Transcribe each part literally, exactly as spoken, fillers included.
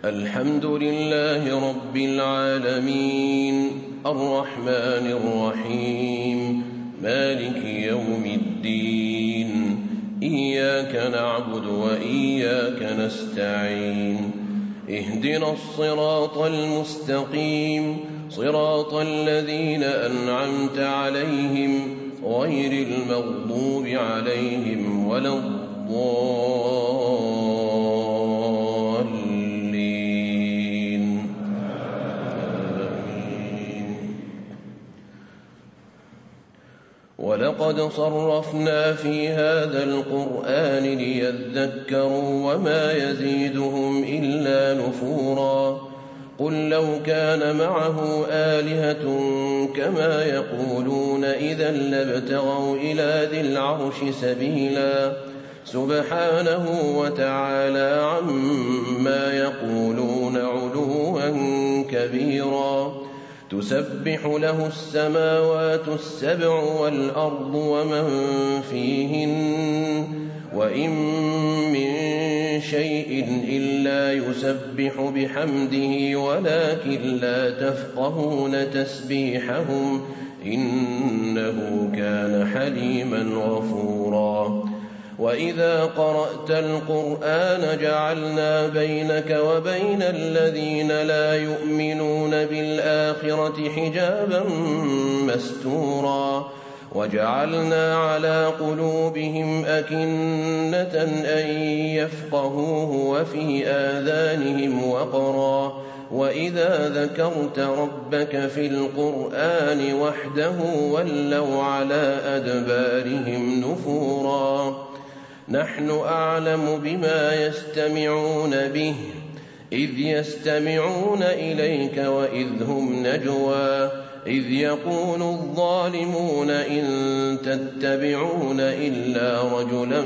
الحمد لله رب العالمين الرحمن الرحيم مالك يوم الدين إياك نعبد وإياك نستعين اهدنا الصراط المستقيم صراط الذين أنعمت عليهم غير المغضوب عليهم ولا الضالين آمين. ولقد صرفنا في هذا القرآن ليذكروا وما يزيدهم إلا نفورا قل لو كان معه آلهة كما يقولون إذا لابتغوا إلى ذي العرش سبيلا سبحانه وتعالى عما يقولون علوا كبيرا تسبح له السماوات السبع والأرض ومن فيهن وإن من شيء إلا يسبح بحمده ولكن لا تفقهون تسبيحهم إنه كان حليما غفورا وإذا قرأت القرآن جعلنا بينك وبين الذين لا يؤمنون بالآخرة حجابا مستورا وجعلنا على قلوبهم أكنة أن يفقهوه وفي آذانهم وقرا وإذا ذكرت ربك في القرآن وحده ولوا على أدبارهم نفورا نحن أعلم بما يستمعون به إذ يستمعون إليك وإذ هم نجوى إذ يقول الظالمون إن تتبعون إلا رجلا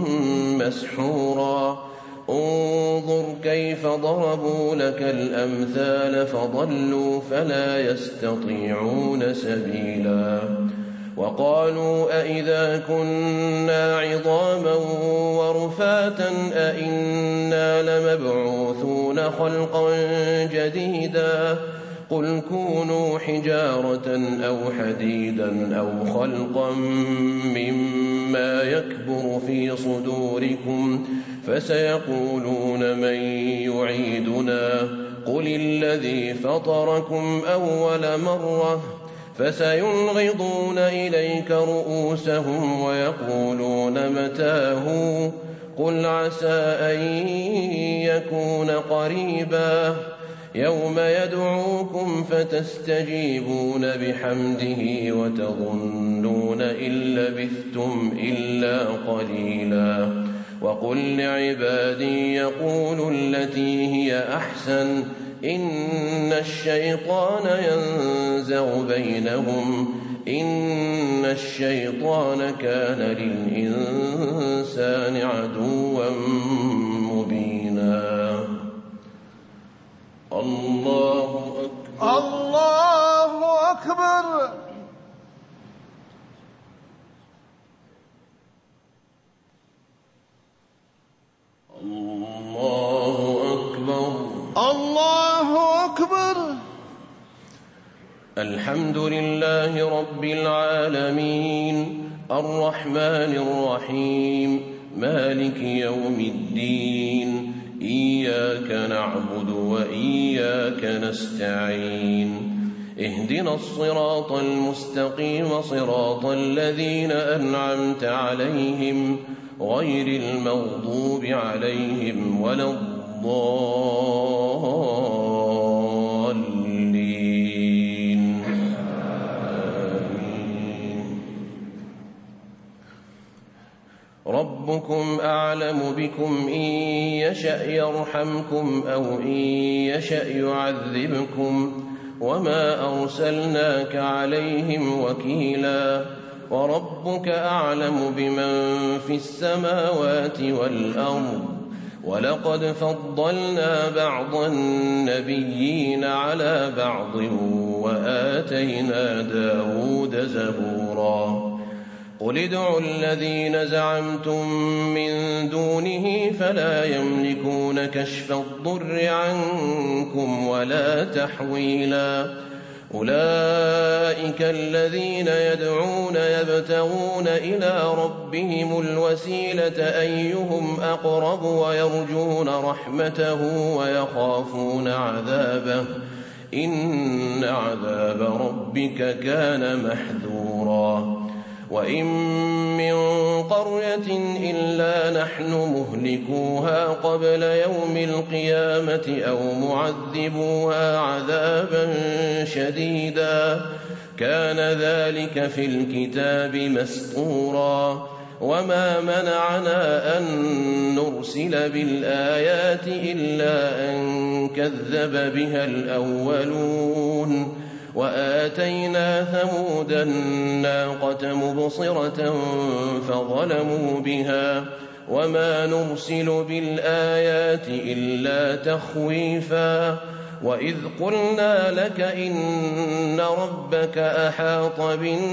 مسحورا انظر كيف ضربوا لك الأمثال فضلوا فلا يستطيعون سبيلا وقالوا أئذا كنا عظاما ورفاتا أئنا لمبعوثون خلقا جديدا قل كونوا حجارة أو حديدا أو خلقا مما يكبر في صدوركم فسيقولون من يعيدنا قل الذي فطركم أول مرة فسينغضون إليك رؤوسهم ويقولون متاه قل عسى أن يكون قريبا يوم يدعوكم فتستجيبون بحمده وتظنون إن لبثتم إلا قليلا وقل لعبادي يقولوا التي هي أحسن إن الشيطان ينزغ بينهم إن الشيطان كان للإنسان عدوا مبينا الله أكبر الله أكبر الله أكبر الله أكبر الحمد لله رب العالمين الرحمن الرحيم مالك يوم الدين إياك نعبد وإياك نستعين اهدنا الصراط المستقيم صراط الذين أنعمت عليهم غير المغضوب عليهم ولا الضالين آمين. ربكم أعلم بكم إن يشأ يرحمكم أو إن يشأ يعذبكم وما أرسلناك عليهم وكيلا وربك أعلم بمن في السماوات والأرض ولقد فضلنا بعض النبيين على بعض وآتينا داود زبورا قل ادعوا الذين زعمتم من دونه فلا يملكون كشف الضر عنكم ولا تحويلا أولئك الذين يدعون يبتغون إلى ربهم الوسيلة أيهم أقرب ويرجون رحمته ويخافون عذابه إن عذاب ربك كان محذورا وإن من قرية إلا نحن مهلكوها قبل يوم القيامة أو معذبوها عذابا شديدا كان ذلك في الكتاب مسطورا وما منعنا أن نرسل بالآيات إلا أن كذب بها الأولون وآتينا ثمود الناقة مبصرة فظلموا بها وما نرسل بالآيات إلا تخويفا وإذ قلنا لك إن ربك أحاط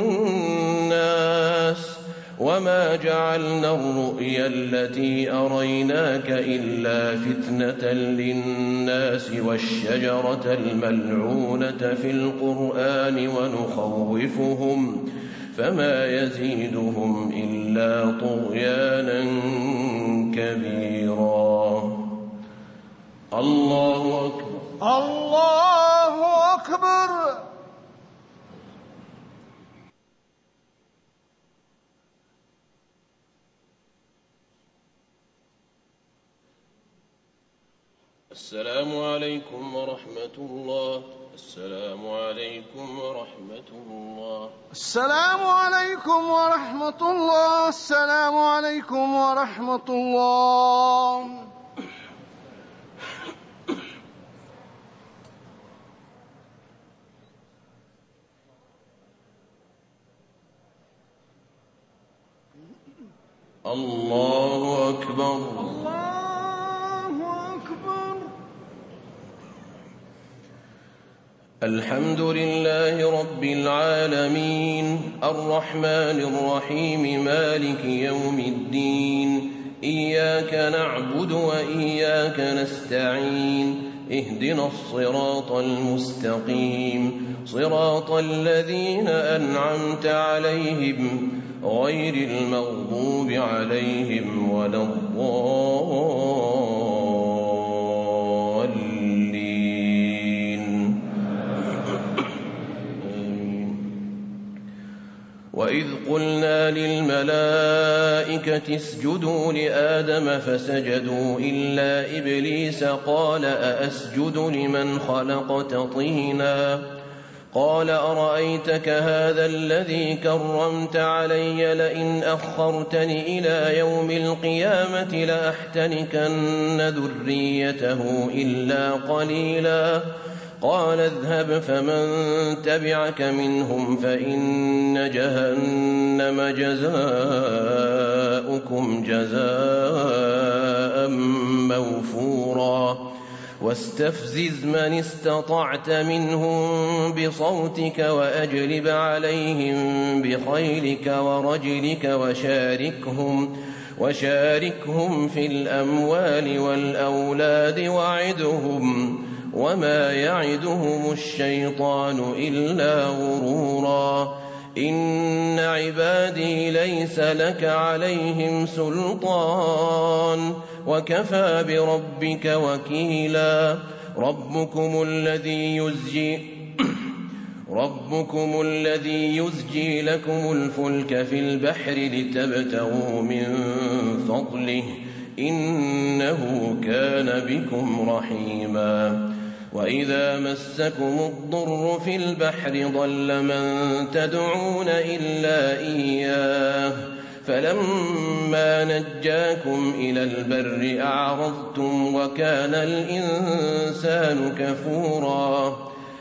بالناس وما جعلنا الرؤيا التي أريناك إلا فتنة للناس والشجرة الملعونة في القرآن ونخوفهم فما يزيدهم إلا طغيانا كبيرا. الله أكبر. الله أكبر. السلام عليكم ورحمة الله. السلام عليكم ورحمة الله. السلام عليكم ورحمة الله. السلام عليكم ورحمة الله. الله أكبر. الحمد لله رب العالمين الرحمن الرحيم مالك يوم الدين إياك نعبد وإياك نستعين اهدنا الصراط المستقيم صراط الذين أنعمت عليهم غير المغضوب عليهم ولا الضالين. وإذ قلنا للملائكة اسجدوا لآدم فسجدوا إلا إبليس قال أأسجد لمن خلقت طينا قال أرأيتك هذا الذي كرمت علي لئن أخرتني إلى يوم القيامة لأحتنكن ذريته إلا قليلا قال اذهب فمن تبعك منهم فإن جهنم جزاؤكم جزاء موفورا واستفزز من استطعت منهم بصوتك وأجلب عليهم بخيلك ورجلك وشاركهم وشاركهم في الأموال والأولاد وعدهم وما يعدهم الشيطان إلا غرورا إن عبادي ليس لك عليهم سلطان وكفى بربك وكيلا ربكم الذي يزجي ربكم الذي يزجي لكم الفلك في البحر لتبتغوا من فضله إنه كان بكم رحيما وإذا مسكم الضر في البحر ضل من تدعون إلا إياه فلما نجاكم إلى البر أعرضتم وكان الإنسان كفورا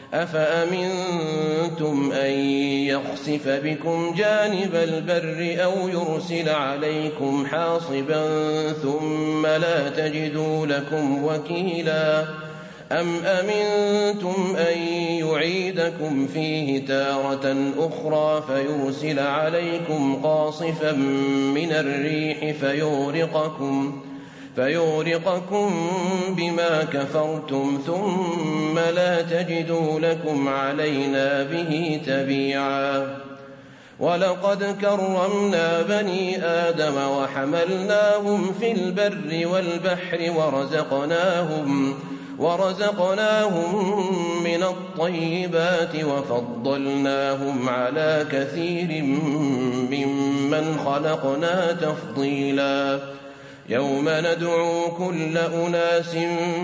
أفأمنتم أن يخسف بكم جانب البر أو يرسل عليكم حاصبا ثم لا تجدوا لكم وكيلا أم أمنتم أن يعيدكم فيه تارة أخرى فيرسل عليكم قاصفا من الريح فيغرقكم, فيغرقكم بما كفرتم ثم لا تجدوا لكم علينا به تبيعا. ولقد كرمنا بني آدم وحملناهم في البر والبحر ورزقناهم, ورزقناهم من الطيبات وفضلناهم على كثير ممن خلقنا تفضيلا. يوم ندعو كل أناس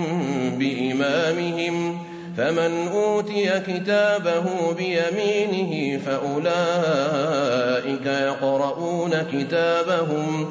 بإمامهم فمن أوتي كتابه بيمينه فأولئك يقرؤون كتابهم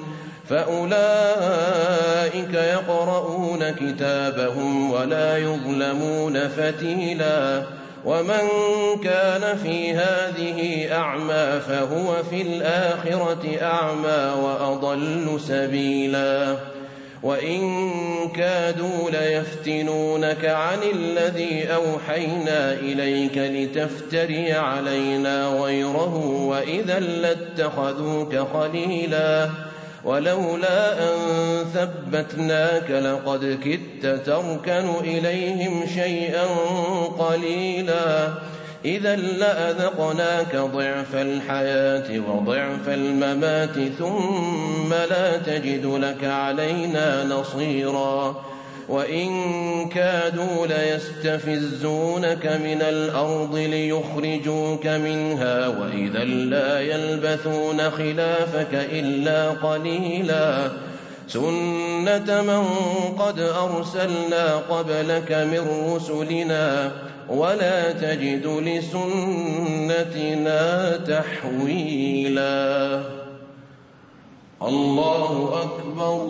فأولئك يقرؤون كتابهم ولا يظلمون فتيلا. ومن كان في هذه أعمى فهو في الآخرة أعمى وأضل سبيلا. وإن كادوا ليفتنونك عن الذي أوحينا إليك لتفتري علينا غيره وإذا لاتخذوك خليلا. ولولا أن ثبتناك لقد كدت تركن إليهم شيئا قليلا. إذا لأذقناك ضعف الحياة وضعف الممات ثم لا تجد لك علينا نصيرا. وإن كادوا ليستفزونك من الأرض ليخرجوك منها وإذا لا يلبثون خلافك إلا قليلا. سنة من قد أرسلنا قبلك من رسلنا ولا تجد لسنتنا تحويلا. الله أكبر.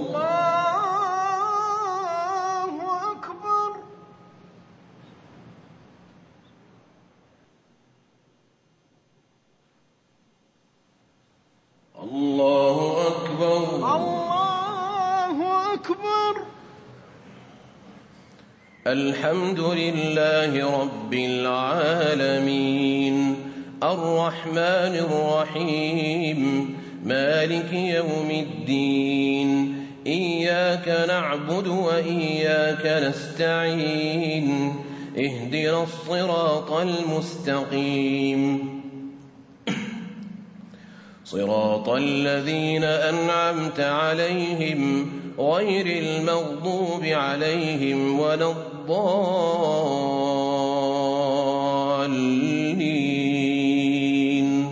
الله أكبر. الله أكبر. الحمد لله رب العالمين الرحمن الرحيم مالك يوم الدين إياك نعبد وإياك نستعين اهدنا الصراط المستقيم صراط الذين أنعمت عليهم غير المغضوب عليهم ولا الضالين.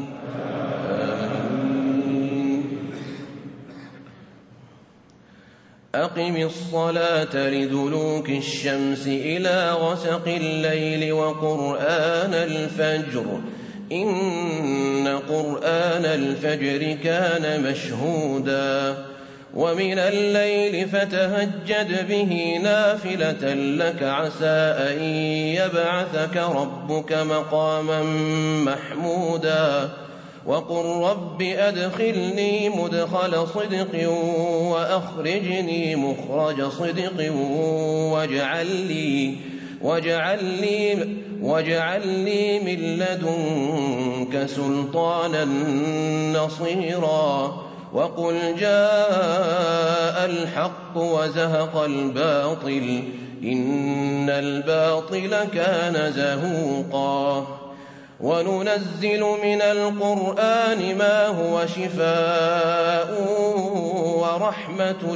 أقم الصلاة لدلوك الشمس إلى غسق الليل وقرآن الفجر إن قرآن الفجر كان مشهودا. ومن الليل فتهجد به نافلة لك عسى أن يبعثك ربك مقاما محمودا. وقل رب أدخلني مدخل صدق وأخرجني مخرج صدق واجعل لي واجعل لي واجعل لي من لدنك سلطانا نصيرا. وقل جاء الحق وزهق الباطل إن الباطل كان زهوقا. وننزل من القرآن ما هو شفاء ورحمة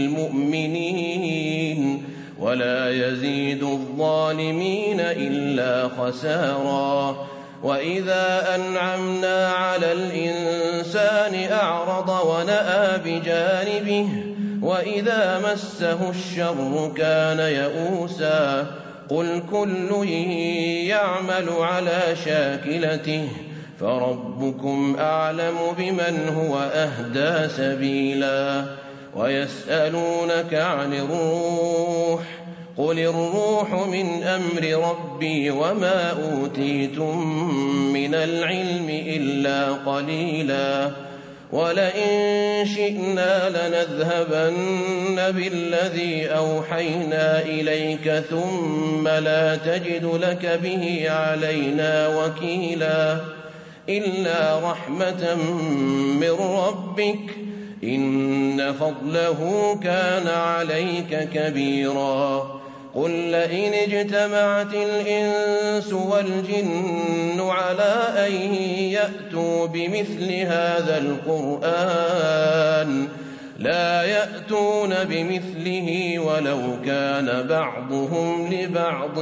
للمؤمنين ولا يزيد الظالمين إلا خسارا. وإذا أنعمنا على الإنسان أعرض ونأى بجانبه وإذا مسه الشر كان يئوسا. قل كل يعمل على شاكلته فربكم أعلم بمن هو أهدى سبيلا. ويسألونك عن الروح قل الروح من أمر ربي وما أوتيتم من العلم إلا قليلا. ولئن شئنا لنذهبن بالذي أوحينا إليك ثم لا تجد لك به علينا وكيلا إلا رحمة من ربك إن فضله كان عليك كبيرا قل لئن اجتمعت الإنس والجن على أن يأتوا بمثل هذا القرآن لا يأتون بمثله ولو كان بعضهم لبعض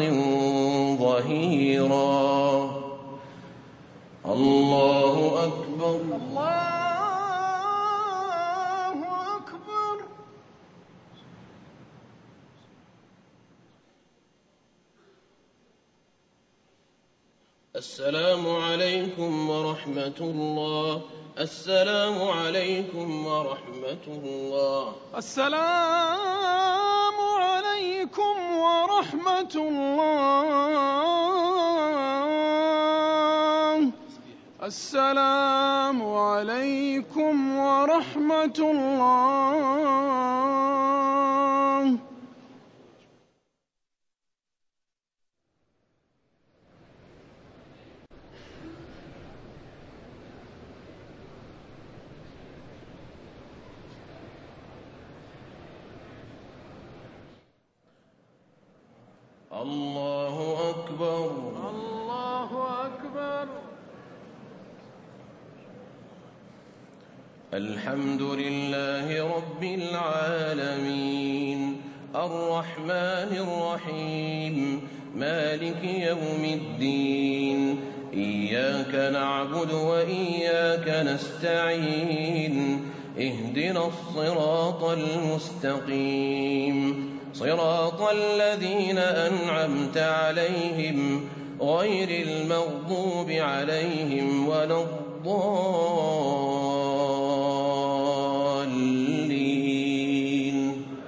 ظهيرا. الله أكبر. السلام عليكم ورحمة الله. السلام عليكم ورحمة الله. السلام عليكم ورحمة الله. السلام عليكم ورحمة الله. الله أكبر. الله أكبر. الحمد لله رب العالمين الرحمن الرحيم مالك يوم الدين إياك نعبد وإياك نستعين اهدنا الصراط المستقيم صراط الذين أنعمت عليهم غير المغضوب عليهم ولا الضالين.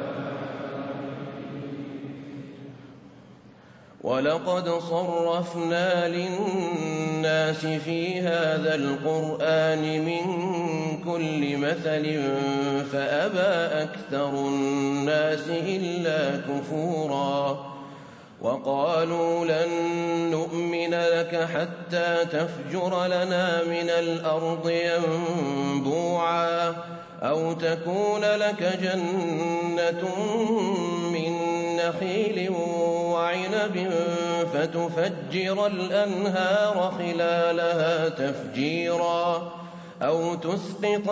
ولقد صرفنا للناس في هذا القرآن من كل مثل فأبى أكثر الناس إلا كفورا وقالوا لن نؤمن لك حتى تفجر لنا من الأرض ينبوعا أو تكون لك جنة من نخيل وعنب فتفجر الأنهار خلالها تفجيرا أو تسقط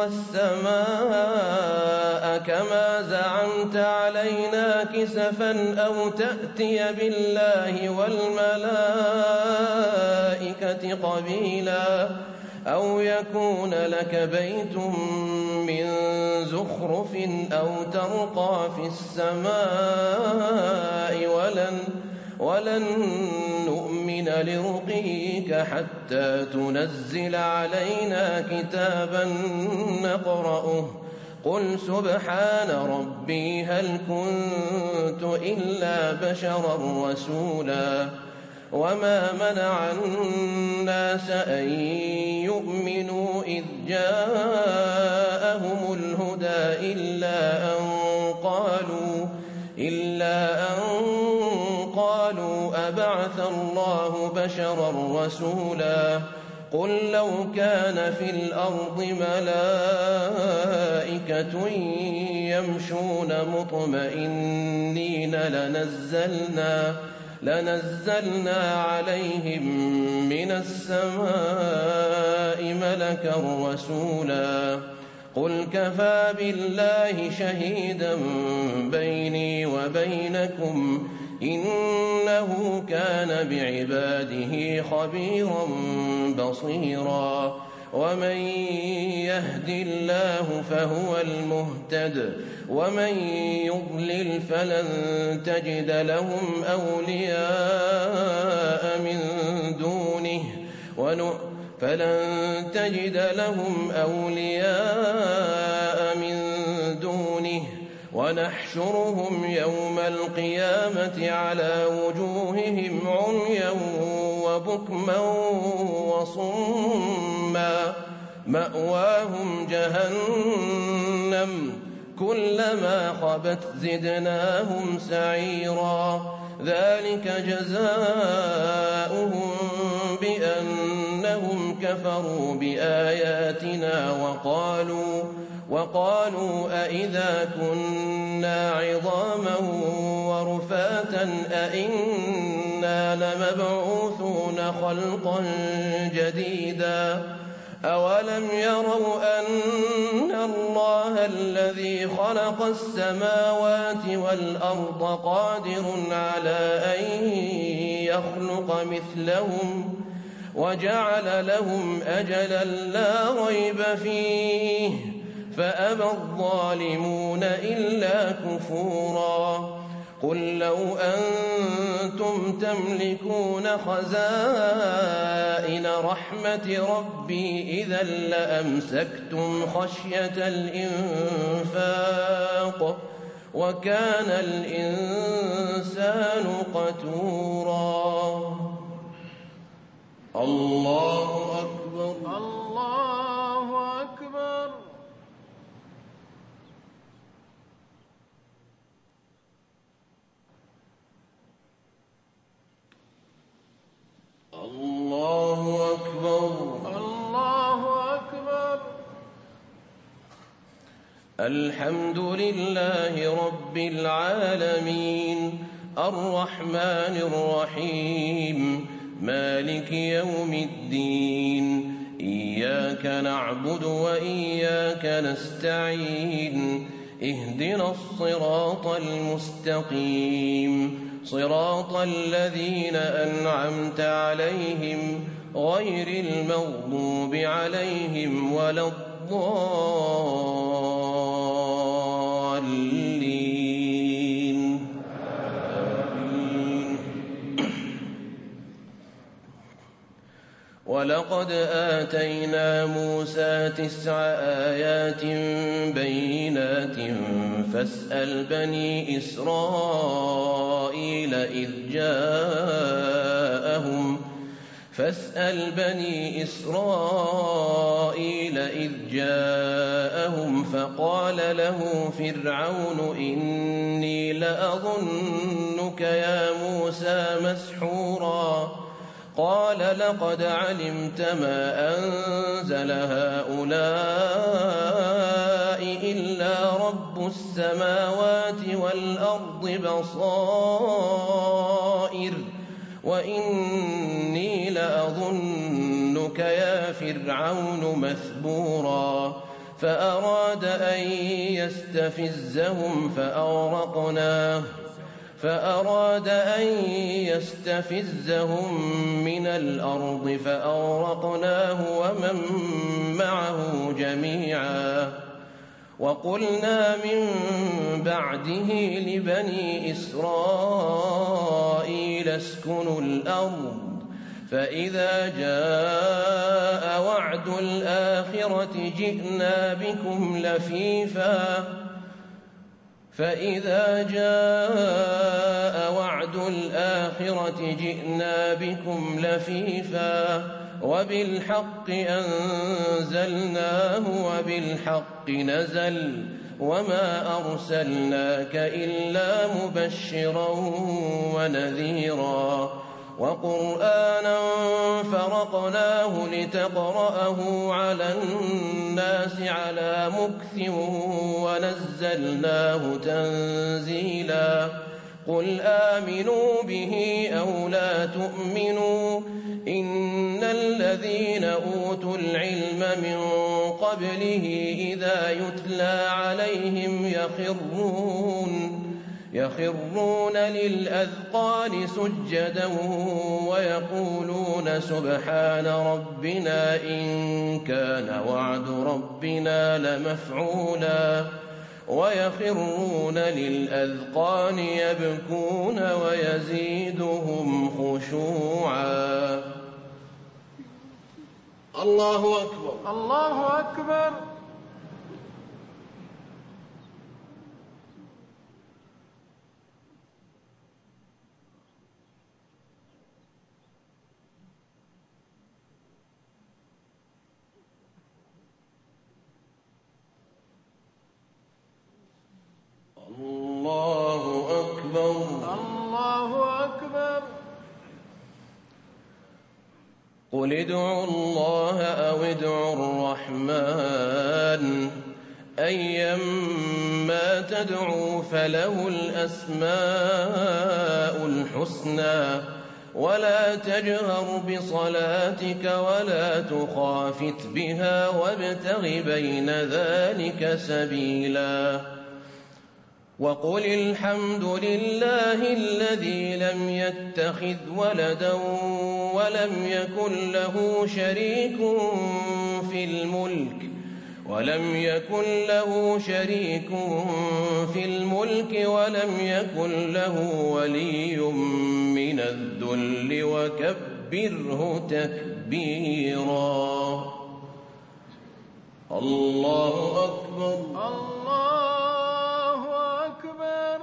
السماء كما زعمت علينا كسفا أو تأتي بالله والملائكة قبيلا أو يكون لك بيت من زخرف أو ترقى في السماء ولن, ولن نؤمن لرقيك حتى تنزل علينا كتابا نقرأه قل سبحان ربي هل كنت إلا بشرا رسولا وما منع الناس أن يؤمنوا إذ جاءهم الهدى إلا أن قالوا إلا أن قالوا أبعث الله بشرا رسولا قل لو كان في الأرض ملائكة يمشون مطمئنين لنزلنا لنزلنا عليهم من السماء ملكا رسولا قل كفى بالله شهيدا بيني وبينكم إنه كان بعباده خبيرا بصيرا ومن يهد الله فهو المهتد ومن يضلل فلن تجد لهم أولياء من دونه فلن تجد لهم أولياء من دونه ونحشرهم يوم القيامة على وجوههم عميا وبكما وصما مأواهم جهنم كلما خبت زدناهم سعيرا ذلك جزاؤهم بأنهم كفروا بآياتنا وقالوا وقالوا أئذا كنا عظاما ورفاتا أئنا لمبعوثون خلقا جديدا أولم يروا أن الله الذي خلق السماوات والأرض قادر على أن يخلق مثلهم وجعل لهم أجلا لا ريب فيه فأبى الظالمون إلا كفورا قل لو أنتم تملكون خزائن رحمة ربي إذا لأمسكتم خشية الإنفاق وكان الإنسان قتورا الله أكبر الله أكبر. الله أكبر. الله أكبر. الحمد لله رب العالمين الرحمن الرحيم مالك يوم الدين إياك نعبد وإياك نستعين اهدنا الصراط المستقيم صراط الذين أنعمت عليهم غير المغضوب عليهم ولا الضالين آمين. ولقد آتينا موسى تسع آيات بينات فاسأل بني إسرائيل إذ جاءهم فاسأل بني إسرائيل إذ جاءهم فقال له فرعون إني لأظنك يا موسى مسحورا قال لقد علمت ما أنزل هؤلاء إلا رب السماوات والأرض بصائر وإني لأظنك يا فرعون مثبورا فأراد أن يستفزهم فأغرقناه فأراد أن يستفزهم من الأرض فأغرقناه ومن معه جميعا وقلنا من بعده لبني إسرائيل اسكنوا الأرض فإذا جاء وعد الآخرة جئنا بكم لفيفا فإذا جاء وعد الآخرة جئنا بكم لفيفا وبالحق أنزلناه وبالحق نزل وما أرسلناك إلا مبشرا ونذيرا وقرآنا فرقناه لتقرأه على الناس على مكث ونزلناه تنزيلا قل آمنوا به أو لا تؤمنوا إن الذين أوتوا العلم من قبله إذا يتلى عليهم يخرون يخرون للأذقان سجدا ويقولون سبحان ربنا إن كان وعد ربنا لمفعولا ويخرون للأذقان يبكون ويزيدهم خشوعا الله أكبر. الله أكبر. الله أكبر. قل ادعوا الله أو ادعوا الرحمن أيما تدعوا فله الأسماء الحسنى ولا تجهر بصلاتك ولا تخافت بها وابتغ بين ذلك سبيلا وقل الحمد لله الذي لم يتخذ ولدا ولم يكن له شريك في الملك ولم يكن له شريك في الملك ولم يكن له ولي من الذل وكبره تكبيرا. الله أكبر. الله أكبر.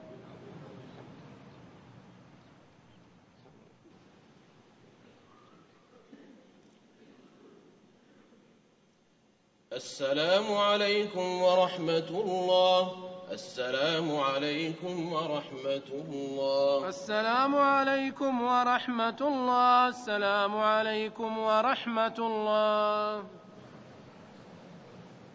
السلام عليكم ورحمة الله. السلام عليكم ورحمة الله. السلام عليكم ورحمة الله. السلام عليكم ورحمة الله.